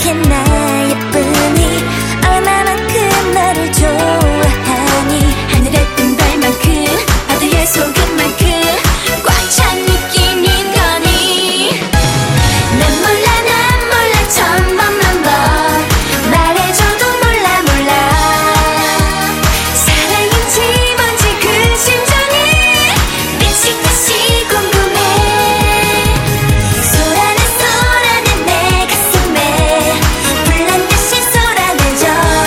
그렇게 나예쁘니 얼마만큼 너를 좋아하니 하늘에 뜬 별만큼 바다의 소금만큼 꽉 찬 느낌인 거니 난 몰라 천번만 번 말해줘도 몰라 사랑인지 뭔지 그 심정이 미치듯이 궁금해 쏟아내 내 가슴에 불난 듯이 쏟아내줘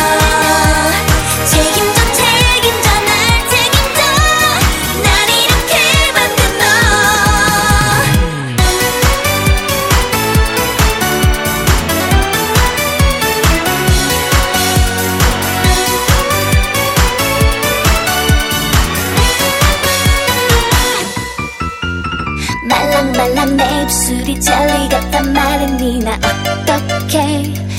책임져 날 책임져 날 이렇게 만든 너 말랑말랑 내 입술이 젤리 같단 말이니 나 어떡해